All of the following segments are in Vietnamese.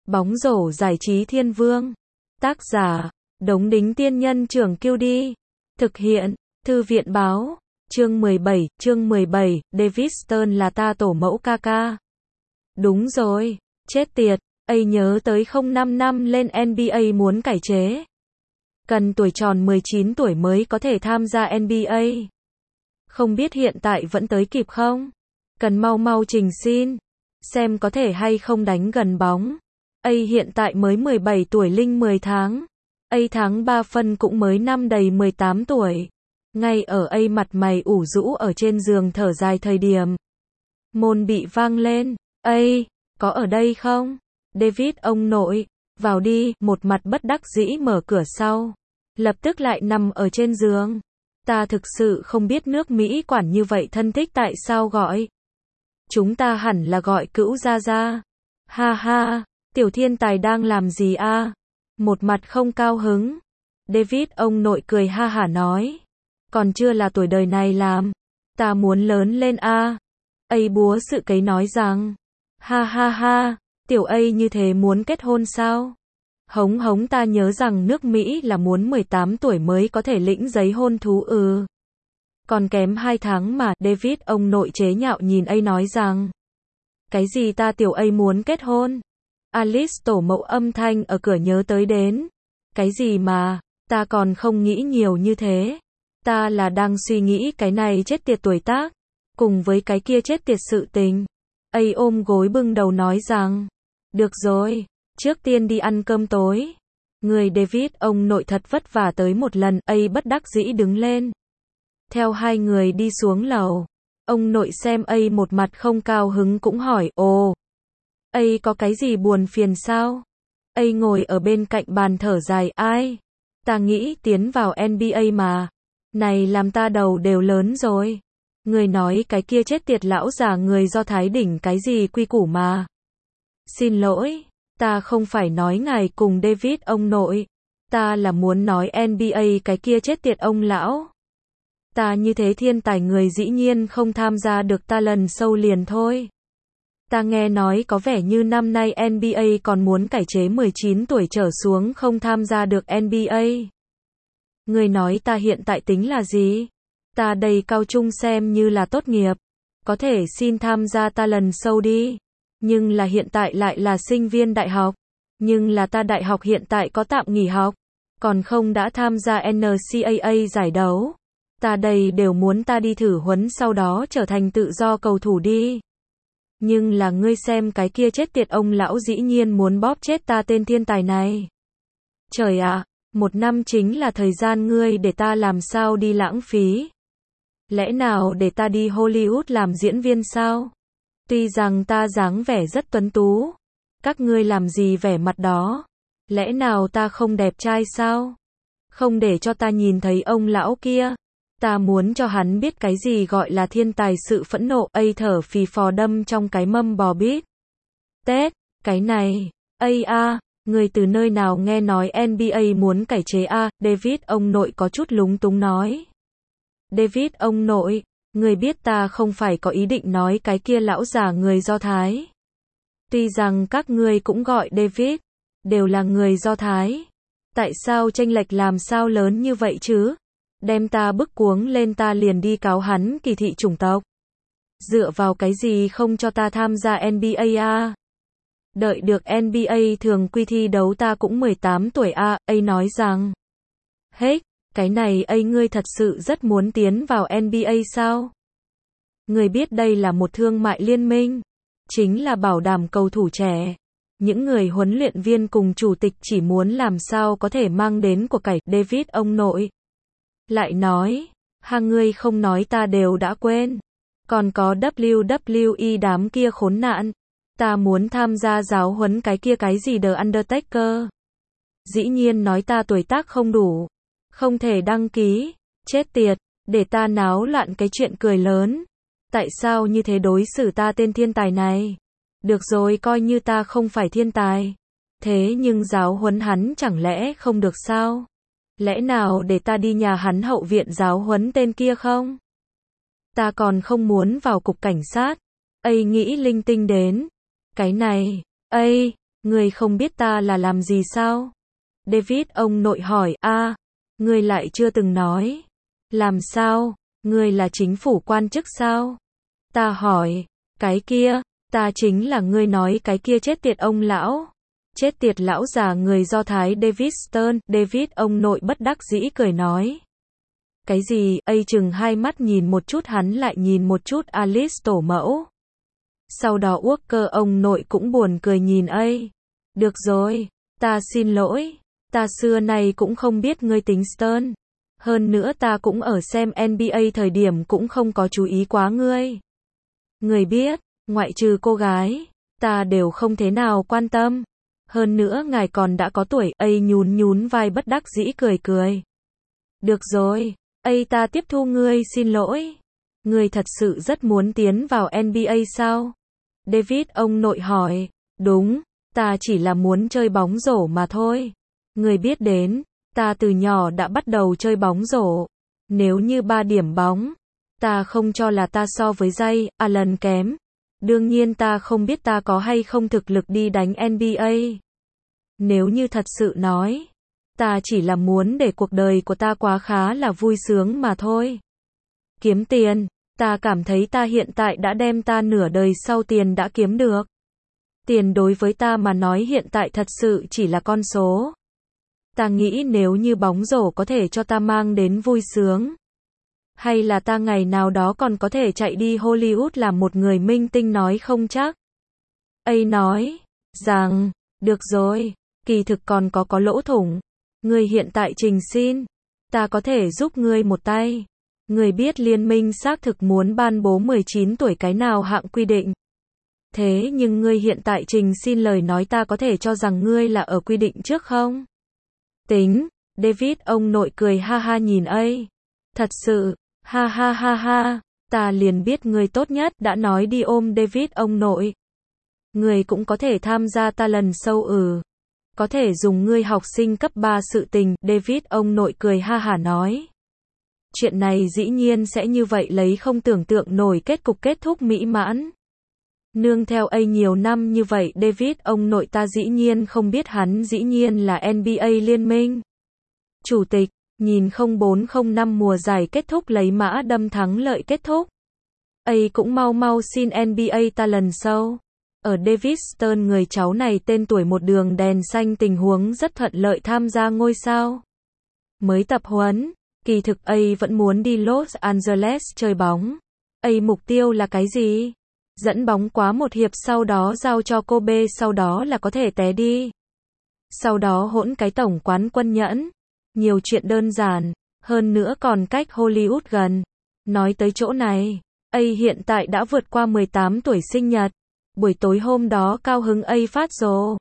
Bóng rổ giải trí thiên vương. Tác giả, Đống Đính Tiên Nhân Trưởng Kiêu Đi. Thực hiện, Thư viện Báo. Chương 17, David Stern là ta tổ mẫu ca. Đúng rồi, chết tiệt, nhớ tới 05 năm lên NBA muốn cải chế. Cần tuổi tròn 19 tuổi mới có thể tham gia NBA. Không biết hiện tại vẫn tới kịp không? Cần mau trình xin, xem có thể hay không đánh gần bóng. Hiện tại mới 17 tuổi linh 10 tháng. Tháng 3 phân cũng mới năm đầy 18 tuổi. Ngay ở mặt mày ủ rũ ở trên giường thở dài thời điểm. Môn bị vang lên. Có ở đây không? David ông nội, vào đi, một mặt bất đắc dĩ mở cửa sau. Lập tức lại nằm ở trên giường. Ta thực sự không biết nước Mỹ quản như vậy thân thích tại sao gọi. Chúng ta hẳn là gọi cữu gia gia. Ha ha, tiểu thiên tài đang làm gì a? Một mặt không cao hứng. David ông nội cười ha hả nói. Còn chưa là tuổi đời này làm. Ta muốn lớn lên a. Búa sự cấy nói rằng. Ha ha ha, tiểu như thế muốn kết hôn sao? Hống ta nhớ rằng nước Mỹ là muốn 18 tuổi mới có thể lĩnh giấy hôn thú Còn kém 2 tháng mà, David ông nội chế nhạo nhìn nói rằng. Cái gì ta tiểu muốn kết hôn? Alice tổ mẫu âm thanh ở cửa nhớ tới đến. Cái gì mà, ta còn không nghĩ nhiều như thế. Ta là đang suy nghĩ cái này chết tiệt tuổi tác, cùng với cái kia chết tiệt sự tình. Ôm gối bưng đầu nói rằng. Được rồi, trước tiên đi ăn cơm tối. Người David ông nội thật vất vả tới một lần, bất đắc dĩ đứng lên. Theo hai người đi xuống lầu. Ông nội xem một mặt không cao hứng cũng hỏi, có cái gì buồn phiền sao? Ngồi ở bên cạnh bàn thở dài, ta nghĩ tiến vào NBA mà. Này làm ta đầu đều lớn rồi. Người nói cái kia chết tiệt lão già người Do Thái đỉnh cái gì quy củ mà. Xin lỗi, ta không phải nói ngài cùng David ông nội. Ta là muốn nói NBA cái kia chết tiệt ông lão. Ta như thế thiên tài người dĩ nhiên không tham gia được ta lần sâu liền thôi. Ta nghe nói có vẻ như năm nay NBA còn muốn cải chế 19 tuổi trở xuống không tham gia được NBA. Người nói ta hiện tại tính là gì? Ta đầy cao trung xem như là tốt nghiệp. Có thể xin tham gia ta lần sâu đi. Nhưng là hiện tại lại là sinh viên đại học. Nhưng là ta đại học hiện tại có tạm nghỉ học. Còn không đã tham gia NCAA giải đấu. Ta đầy đều muốn ta đi thử huấn sau đó trở thành tự do cầu thủ đi. Nhưng là ngươi xem cái kia chết tiệt ông lão dĩ nhiên muốn bóp chết ta tên thiên tài này. Trời ạ, 1 năm chính là thời gian ngươi để ta làm sao đi lãng phí. Lẽ nào để ta đi Hollywood làm diễn viên sao? Tuy rằng ta dáng vẻ rất tuấn tú. Các ngươi làm gì vẻ mặt đó? Lẽ nào ta không đẹp trai sao? Không để cho ta nhìn thấy ông lão kia. Ta muốn cho hắn biết cái gì gọi là thiên tài sự phẫn nộ. Thở phì phò đâm trong cái mâm bò bít tết. Cái này, người từ nơi nào nghe nói NBA muốn cải chế David ông nội có chút lúng túng nói. David ông nội, người biết ta không phải có ý định nói cái kia lão già người Do Thái. Tuy rằng các ngươi cũng gọi David, đều là người Do Thái. Tại sao chênh lệch làm sao lớn như vậy chứ? Đem ta bức cuống lên ta liền đi cáo hắn kỳ thị chủng tộc. Dựa vào cái gì không cho ta tham gia NBA Đợi được NBA thường quy thi đấu ta cũng 18 tuổi nói rằng. Cái này ngươi thật sự rất muốn tiến vào NBA sao? Người biết đây là một thương mại liên minh. Chính là bảo đảm cầu thủ trẻ. Những người huấn luyện viên cùng chủ tịch chỉ muốn làm sao có thể mang đến của cải. David ông nội lại nói, ngươi không nói ta đều đã quên. Còn có WWE đám kia khốn nạn. Ta muốn tham gia giáo huấn cái kia cái gì The Undertaker. Dĩ nhiên nói ta tuổi tác không đủ. Không thể đăng ký. Chết tiệt, để ta náo loạn cái chuyện cười lớn. Tại sao như thế đối xử ta tên thiên tài này? Được rồi coi như ta không phải thiên tài. Thế nhưng giáo huấn hắn chẳng lẽ không được sao? Lẽ nào để ta đi nhà hắn hậu viện giáo huấn tên kia không? Ta còn không muốn vào cục cảnh sát. Nghĩ linh tinh đến. Cái này, Ngươi không biết ta là làm gì sao? David ông nội hỏi, ngươi lại chưa từng nói. Làm sao? Ngươi là chính phủ quan chức sao? Ta hỏi, cái kia, ta chính là ngươi nói cái kia chết tiệt ông lão. Chết tiệt lão già người Do Thái David Stern, David ông nội bất đắc dĩ cười nói. Cái gì? Chừng hai mắt nhìn một chút hắn lại nhìn một chút Alice tổ mẫu. Sau đó Walker ông nội cũng buồn cười nhìn Được rồi, ta xin lỗi, ta xưa nay cũng không biết ngươi tính Stern. Hơn nữa ta cũng ở xem NBA thời điểm cũng không có chú ý quá ngươi. Ngươi biết, ngoại trừ cô gái, ta đều không thế nào quan tâm. Hơn nữa ngài còn đã có tuổi, nhún vai bất đắc dĩ cười cười. Được rồi, ta tiếp thu ngươi, xin lỗi. Ngươi thật sự rất muốn tiến vào NBA sao? David ông nội hỏi, đúng, ta chỉ là muốn chơi bóng rổ mà thôi. Ngươi biết đến, ta từ nhỏ đã bắt đầu chơi bóng rổ. Nếu như 3 điểm bóng, ta không cho là ta so với Ray Allen kém. Đương nhiên ta không biết ta có hay không thực lực đi đánh NBA. Nếu như thật sự nói, ta chỉ là muốn để cuộc đời của ta quá khá là vui sướng mà thôi. Kiếm tiền, ta cảm thấy ta hiện tại đã đem ta nửa đời sau tiền đã kiếm được. Tiền đối với ta mà nói hiện tại thật sự chỉ là con số. Ta nghĩ nếu như bóng rổ có thể cho ta mang đến vui sướng, hay là ta ngày nào đó còn có thể chạy đi Hollywood làm một người minh tinh nói không chắc. Nói rằng, được rồi, kỳ thực còn có lỗ thủng. Ngươi hiện tại trình xin, ta có thể giúp ngươi một tay. Ngươi biết liên minh xác thực muốn ban bố 19 tuổi cái nào hạng quy định. Thế nhưng ngươi hiện tại trình xin lời nói ta có thể cho rằng ngươi là ở quy định trước không? Tính, David ông nội cười ha ha nhìn Thật sự, ha ha ha ha, ta liền biết ngươi tốt nhất đã nói đi ôm David ông nội. Ngươi cũng có thể tham gia ta lần sau Có thể dùng ngươi học sinh cấp 3 sự tình, David ông nội cười ha hả nói. Chuyện này dĩ nhiên sẽ như vậy lấy không tưởng tượng nổi kết cục kết thúc mỹ mãn. Nương theo nhiều năm như vậy David ông nội ta dĩ nhiên không biết hắn dĩ nhiên là NBA liên minh. Chủ tịch, nhìn 0405 mùa giải kết thúc lấy mã đâm thắng lợi kết thúc. Cũng mau xin NBA ta lần sau. Ở David Stern người cháu này tên tuổi một đường đèn xanh tình huống rất thuận lợi tham gia ngôi sao. Mới tập huấn, kỳ thực vẫn muốn đi Los Angeles chơi bóng. Mục tiêu là cái gì? Dẫn bóng quá một hiệp sau đó giao cho Kobe sau đó là có thể té đi. Sau đó hỗn cái tổng quán quân nhẫn. Nhiều chuyện đơn giản, hơn nữa còn cách Hollywood gần. Nói tới chỗ này, hiện tại đã vượt qua 18 tuổi sinh nhật. Buổi tối hôm đó cao hứng phát rồ.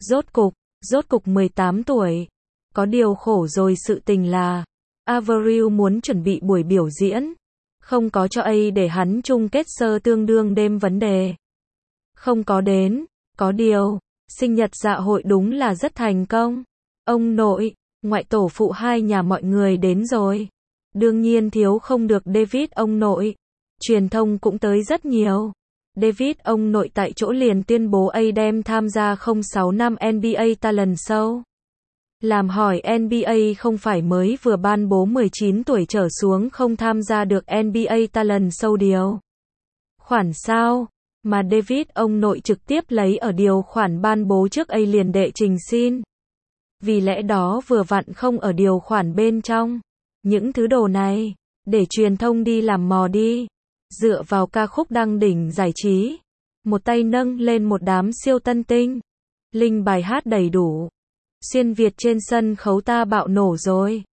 Rốt cục 18 tuổi. Có điều khổ rồi sự tình là, Avril muốn chuẩn bị buổi biểu diễn. Không có cho để hắn chung kết sơ tương đương đêm vấn đề. Không có đến, có điều, sinh nhật dạ hội đúng là rất thành công. Ông nội, ngoại tổ phụ hai nhà mọi người đến rồi. Đương nhiên thiếu không được David ông nội. Truyền thông cũng tới rất nhiều. David ông nội tại chỗ liền tuyên bố đem tham gia 06 năm NBA Talent Show. Làm hỏi NBA không phải mới vừa ban bố 19 tuổi trở xuống không tham gia được NBA Talent Show điều khoản sao, mà David ông nội trực tiếp lấy ở điều khoản ban bố trước liền đệ trình xin. Vì lẽ đó vừa vặn không ở điều khoản bên trong. Những thứ đồ này, để truyền thông đi làm mò đi. Dựa vào ca khúc đăng đỉnh giải trí. Một tay nâng lên một đám siêu tân tinh. Linh bài hát đầy đủ. Xuyên Việt trên sân khấu ta bạo nổ rồi.